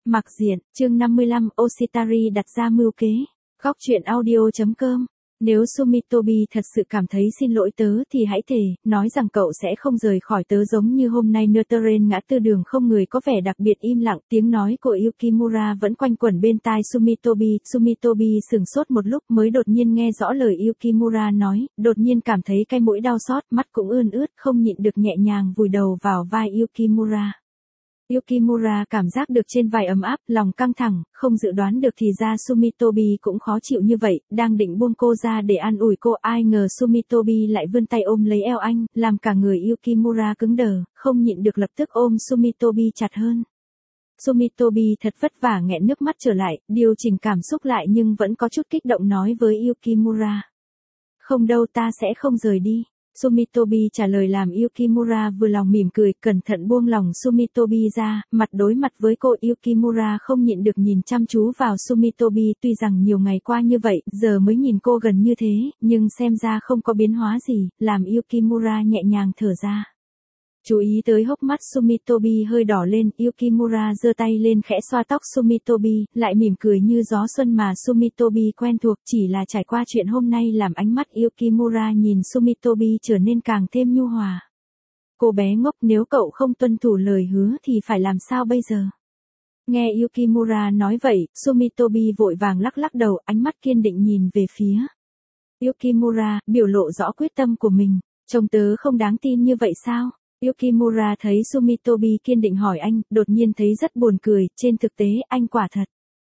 Mặc diện, chương 55, Oshitari đặt ra mưu kế. Góc truyện audio.com. Nếu Sumitobi thật sự cảm thấy xin lỗi tớ thì hãy thề, nói rằng cậu sẽ không rời khỏi tớ giống như hôm nay Nutteren ngã tư đường không người có vẻ đặc biệt im lặng. Tiếng nói của Yukimura vẫn quanh quẩn bên tai Sumitobi. Sumitobi sửng sốt một lúc mới đột nhiên nghe rõ lời Yukimura nói, đột nhiên cảm thấy cái mũi đau xót, mắt cũng ươn ướt, không nhịn được nhẹ nhàng vùi đầu vào vai Yukimura. Yukimura cảm giác được trên vai ấm áp, lòng căng thẳng, không dự đoán được thì ra Sumitobi cũng khó chịu như vậy, đang định buông cô ra để an ủi cô, ai ngờ Sumitobi lại vươn tay ôm lấy eo anh, làm cả người Yukimura cứng đờ, không nhịn được lập tức ôm Sumitobi chặt hơn. Sumitobi thật vất vả nghẹn nước mắt trở lại, điều chỉnh cảm xúc lại nhưng vẫn có chút kích động nói với Yukimura. Không đâu, ta sẽ không rời đi. Sumitobi trả lời làm Yukimura vừa lòng mỉm cười, cẩn thận buông lòng Sumitobi ra, mặt đối mặt với cô. Yukimura không nhịn được nhìn chăm chú vào Sumitobi, tuy rằng nhiều ngày qua như vậy, giờ mới nhìn cô gần như thế, nhưng xem ra không có biến hóa gì, làm Yukimura nhẹ nhàng thở ra. Chú ý tới hốc mắt Sumitobi hơi đỏ lên, Yukimura giơ tay lên khẽ xoa tóc Sumitobi, lại mỉm cười như gió xuân mà Sumitobi quen thuộc, chỉ là trải qua chuyện hôm nay làm ánh mắt Yukimura nhìn Sumitobi trở nên càng thêm nhu hòa. Cô bé ngốc, nếu cậu không tuân thủ lời hứa thì phải làm sao bây giờ? Nghe Yukimura nói vậy, Sumitobi vội vàng lắc lắc đầu, ánh mắt kiên định nhìn về phía Yukimura, biểu lộ rõ quyết tâm của mình. Trông tớ không đáng tin như vậy sao? Yukimura thấy Sumitobi kiên định hỏi anh, đột nhiên thấy rất buồn cười, trên thực tế anh quả thật.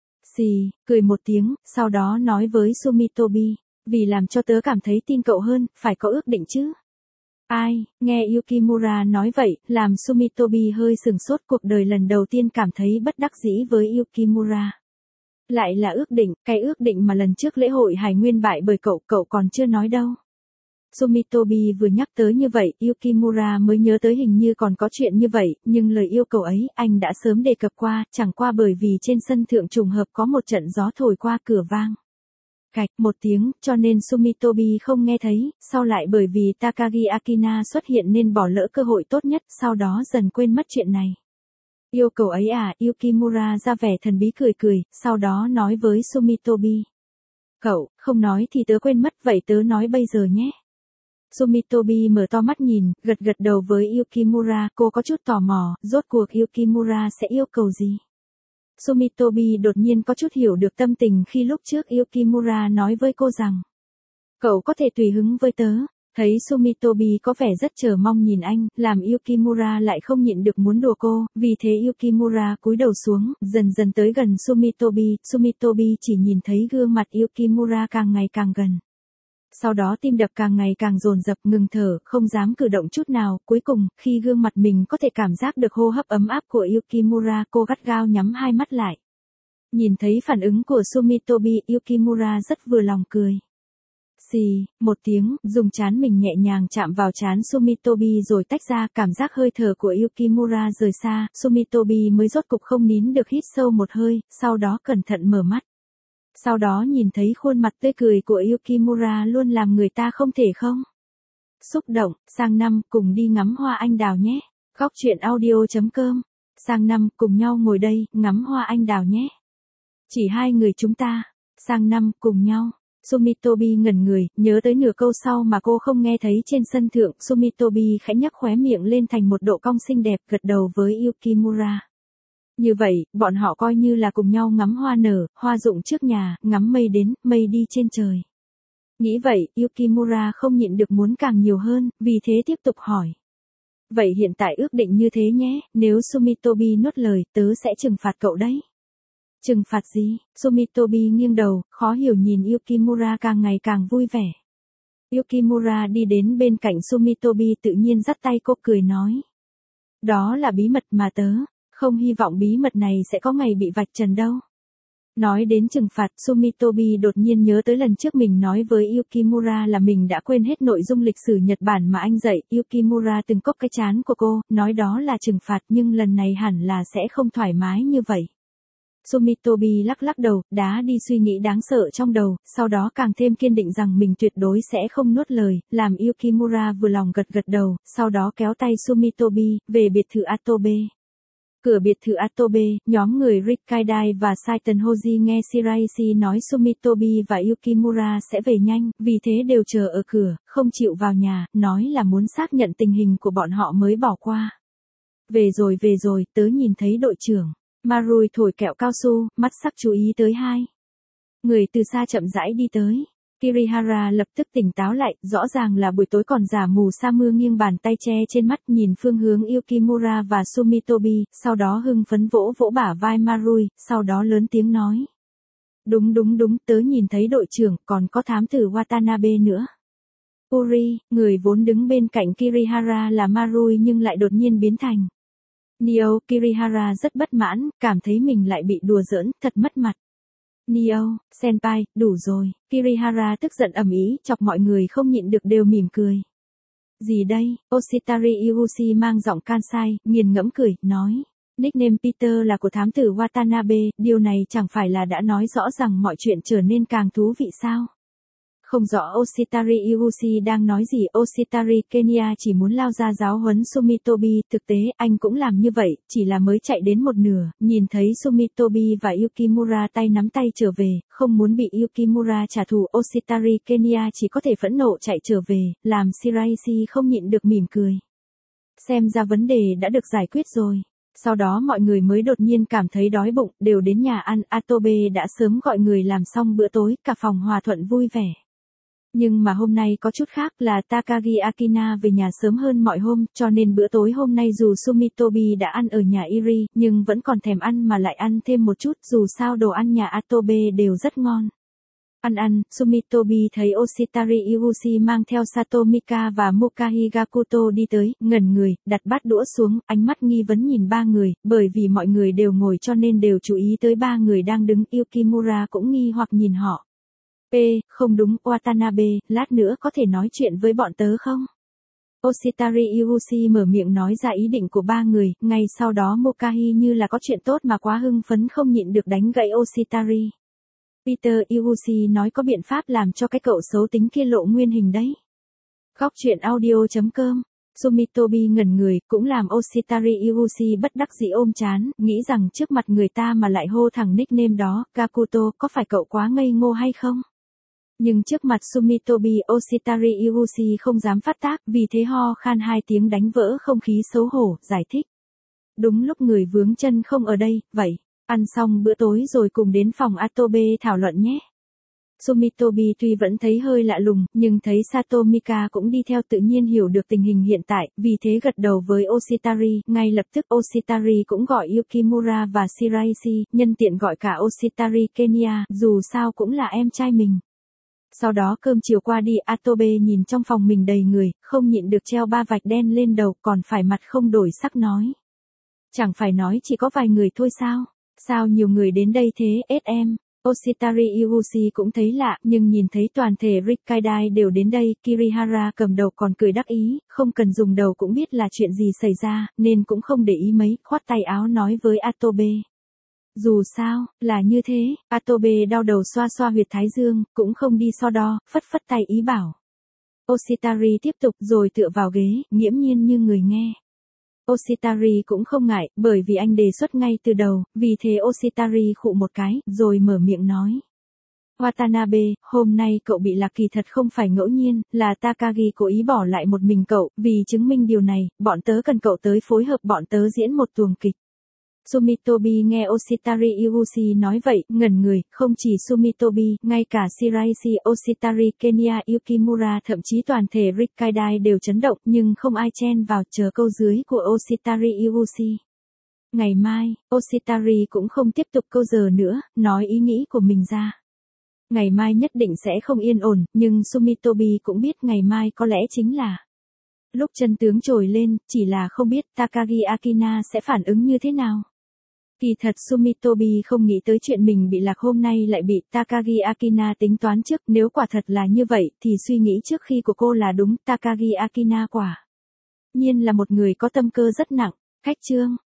Xì, cười một tiếng, sau đó nói với Sumitobi, vì làm cho tớ cảm thấy tin cậu hơn, phải có ước định chứ. Ai, nghe Yukimura nói vậy, làm Sumitobi hơi sừng sốt, cuộc đời lần đầu tiên cảm thấy bất đắc dĩ với Yukimura. Lại là ước định, cái ước định mà lần trước lễ hội Hải Nguyên bại bởi cậu còn chưa nói đâu. Sumitobi vừa nhắc tới như vậy, Yukimura mới nhớ tới hình như còn có chuyện như vậy, nhưng lời yêu cầu ấy, anh đã sớm đề cập qua, chẳng qua bởi vì trên sân thượng trùng hợp có một trận gió thổi qua cửa vang. Cạch một tiếng, cho nên Sumitobi không nghe thấy, sau lại bởi vì Takagi Akina xuất hiện nên bỏ lỡ cơ hội tốt nhất, sau đó dần quên mất chuyện này. Yêu cầu ấy à, Yukimura ra vẻ thần bí cười cười, sau đó nói với Sumitobi. Cậu, không nói thì tớ quên mất, vậy tớ nói bây giờ nhé. Sumitobi mở to mắt nhìn, gật đầu với Yukimura, cô có chút tò mò, rốt cuộc Yukimura sẽ yêu cầu gì? Sumitobi đột nhiên có chút hiểu được tâm tình khi lúc trước Yukimura nói với cô rằng, cậu có thể tùy hứng với tớ. Thấy Sumitobi có vẻ rất chờ mong nhìn anh, làm Yukimura lại không nhịn được muốn đùa cô, vì thế Yukimura cúi đầu xuống, dần tới gần Sumitobi, Sumitobi chỉ nhìn thấy gương mặt Yukimura càng ngày càng gần. Sau đó tim đập càng ngày càng dồn dập, ngừng thở, không dám cử động chút nào, cuối cùng, khi gương mặt mình có thể cảm giác được hô hấp ấm áp của Yukimura, cô gắt gao nhắm hai mắt lại. Nhìn thấy phản ứng của Sumitobi, Yukimura rất vừa lòng cười. Xì, một tiếng, dùng trán mình nhẹ nhàng chạm vào trán Sumitobi rồi tách ra, cảm giác hơi thở của Yukimura rời xa, Sumitobi mới rốt cục không nín được hít sâu một hơi, sau đó cẩn thận mở mắt. Sau đó nhìn thấy khuôn mặt tươi cười của Yukimura luôn làm người ta không thể không xúc động. Sang năm, cùng đi ngắm hoa anh đào nhé. Góc truyện audio.com. Sang năm, cùng nhau ngồi đây, ngắm hoa anh đào nhé. Chỉ hai người chúng ta. Sang năm, cùng nhau. Sumitobi ngẩn người, nhớ tới nửa câu sau mà cô không nghe thấy trên sân thượng. Sumitobi khẽ nhấc khóe miệng lên thành một độ cong xinh đẹp, gật đầu với Yukimura. Như vậy, bọn họ coi như là cùng nhau ngắm hoa nở, hoa rụng trước nhà, ngắm mây đến, mây đi trên trời. Nghĩ vậy, Yukimura không nhịn được muốn càng nhiều hơn, vì thế tiếp tục hỏi. Vậy hiện tại ước định như thế nhé, nếu Sumitobi nuốt lời, tớ sẽ trừng phạt cậu đấy. Trừng phạt gì? Sumitobi nghiêng đầu, khó hiểu nhìn Yukimura càng ngày càng vui vẻ. Yukimura đi đến bên cạnh Sumitobi tự nhiên dắt tay cô cười nói. Đó là bí mật mà tớ không hy vọng bí mật này sẽ có ngày bị vạch trần đâu. Nói đến trừng phạt, Sumitobi đột nhiên nhớ tới lần trước mình nói với Yukimura là mình đã quên hết nội dung lịch sử Nhật Bản mà anh dạy. Yukimura từng cốc cái trán của cô, nói đó là trừng phạt nhưng lần này hẳn là sẽ không thoải mái như vậy. Sumitobi lắc đầu, đá đi suy nghĩ đáng sợ trong đầu, sau đó càng thêm kiên định rằng mình tuyệt đối sẽ không nuốt lời, làm Yukimura vừa lòng gật đầu, sau đó kéo tay Sumitobi, về biệt thự Atobe. Cửa biệt thự Atobe, nhóm người Rikkaidai và Saiten Hoji nghe Shiraishi nói Sumitobi và Yukimura sẽ về nhanh, vì thế đều chờ ở cửa, không chịu vào nhà, nói là muốn xác nhận tình hình của bọn họ mới bỏ qua. Về rồi, tớ nhìn thấy đội trưởng. Marui thổi kẹo cao su, mắt sắc chú ý tới hai người từ xa chậm rãi đi tới. Kirihara lập tức tỉnh táo lại, rõ ràng là buổi tối còn giả mù sa mưa, nghiêng bàn tay che trên mắt nhìn phương hướng Yukimura và Sumitobi, sau đó hưng phấn vỗ vỗ bả vai Marui, sau đó lớn tiếng nói. Đúng, tớ nhìn thấy đội trưởng, còn có thám tử Watanabe nữa. Uri, người vốn đứng bên cạnh Kirihara là Marui nhưng lại đột nhiên biến thành Neo. Kirihara rất bất mãn, cảm thấy mình lại bị đùa giỡn, thật mất mặt. Neo, senpai, đủ rồi. Kirihara tức giận ầm ĩ, chọc mọi người không nhịn được đều mỉm cười. Gì đây? Oshitari Iushi mang giọng Kansai, nghiền ngẫm cười, nói. Nickname Peter là của thám tử Watanabe, điều này chẳng phải là đã nói rõ rằng mọi chuyện trở nên càng thú vị sao? Không rõ Oshitari Iushi đang nói gì. Oshitari Kenya chỉ muốn lao ra giáo huấn Sumitobi, thực tế anh cũng làm như vậy, chỉ là mới chạy đến một nửa, nhìn thấy Sumitobi và Yukimura tay nắm tay trở về, không muốn bị Yukimura trả thù. Oshitari Kenya chỉ có thể phẫn nộ chạy trở về, làm Shiraishi không nhịn được mỉm cười. Xem ra vấn đề đã được giải quyết rồi. Sau đó mọi người mới đột nhiên cảm thấy đói bụng, đều đến nhà ăn. Atobe đã sớm gọi người làm xong bữa tối, cả phòng hòa thuận vui vẻ. Nhưng mà hôm nay có chút khác là Takagi Akina về nhà sớm hơn mọi hôm, cho nên bữa tối hôm nay dù Sumitobi đã ăn ở nhà Iri, nhưng vẫn còn thèm ăn mà lại ăn thêm một chút, dù sao đồ ăn nhà Atobe đều rất ngon. Ăn, Sumitobi thấy Oshitari Iushi mang theo Satomika và Mukahi Gakuto đi tới, ngẩn người, đặt bát đũa xuống, ánh mắt nghi vấn nhìn ba người, bởi vì mọi người đều ngồi cho nên đều chú ý tới ba người đang đứng. Yukimura cũng nghi hoặc nhìn họ. Không đúng, Watanabe, lát nữa có thể nói chuyện với bọn tớ không? Oshitari Iushi mở miệng nói ra ý định của ba người, ngay sau đó Mukahi như là có chuyện tốt mà quá hưng phấn không nhịn được đánh gãy Oshitari. Peter, Iushi nói có biện pháp làm cho cái cậu xấu tính kia lộ nguyên hình đấy. Góc truyện audio.com. Sumitobi ngẩn người, cũng làm Oshitari Iushi bất đắc dĩ ôm chán, nghĩ rằng trước mặt người ta mà lại hô thẳng nickname đó. Gakuto, có phải cậu quá ngây ngô hay không? Nhưng trước mặt Sumitobi, Oshitari Iushi không dám phát tác, vì thế ho khan hai tiếng đánh vỡ không khí xấu hổ, giải thích. Đúng lúc người vướng chân không ở đây, vậy, ăn xong bữa tối rồi cùng đến phòng Atobe thảo luận nhé. Sumitobi tuy vẫn thấy hơi lạ lùng, nhưng thấy Satomika cũng đi theo tự nhiên hiểu được tình hình hiện tại, vì thế gật đầu với Oshitari, ngay lập tức Oshitari cũng gọi Yukimura và Shiraishi, nhân tiện gọi cả Oshitari Kenya, dù sao cũng là em trai mình. Sau đó cơm chiều qua đi, Atobe nhìn trong phòng mình đầy người, không nhịn được treo ba vạch đen lên đầu, còn phải mặt không đổi sắc nói. Chẳng phải nói chỉ có vài người thôi sao? Sao nhiều người đến đây thế, SM? Oshitari Iushi cũng thấy lạ, nhưng nhìn thấy toàn thể Rikkaidai đều đến đây, Kirihara cầm đầu còn cười đắc ý, không cần dùng đầu cũng biết là chuyện gì xảy ra, nên cũng không để ý mấy, khoát tay áo nói với Atobe. Dù sao, là như thế. Atobe đau đầu xoa xoa huyệt thái dương, cũng không đi so đo, phất phất tay ý bảo. Oshitari tiếp tục rồi tựa vào ghế, nghiễm nhiên như người nghe. Oshitari cũng không ngại, bởi vì anh đề xuất ngay từ đầu, vì thế Oshitari khụ một cái, rồi mở miệng nói. Watanabe, hôm nay cậu bị lạc kỳ thật không phải ngẫu nhiên, là Takagi cố ý bỏ lại một mình cậu, vì chứng minh điều này, bọn tớ cần cậu tới phối hợp bọn tớ diễn một tuồng kịch. Sumitobi nghe Oshitari Iushi nói vậy, ngẩn người, không chỉ Sumitobi, ngay cả Shiraishi, Oshitari Kenya, Yukimura thậm chí toàn thể Rikkaidai đều chấn động, nhưng không ai chen vào, chờ câu dưới của Oshitari Iushi. Ngày mai, Oshitari cũng không tiếp tục câu giờ nữa, nói ý nghĩ của mình ra. Ngày mai nhất định sẽ không yên ổn, nhưng Sumitobi cũng biết ngày mai có lẽ chính là lúc chân tướng trồi lên, chỉ là không biết Takagi Akina sẽ phản ứng như thế nào. Kỳ thật Sumitobi không nghĩ tới chuyện mình bị lạc hôm nay lại bị Takagi Akina tính toán trước, nếu quả thật là như vậy thì suy nghĩ trước khi của cô là đúng, Takagi Akina quả nhiên là một người có tâm cơ rất nặng. Khách chương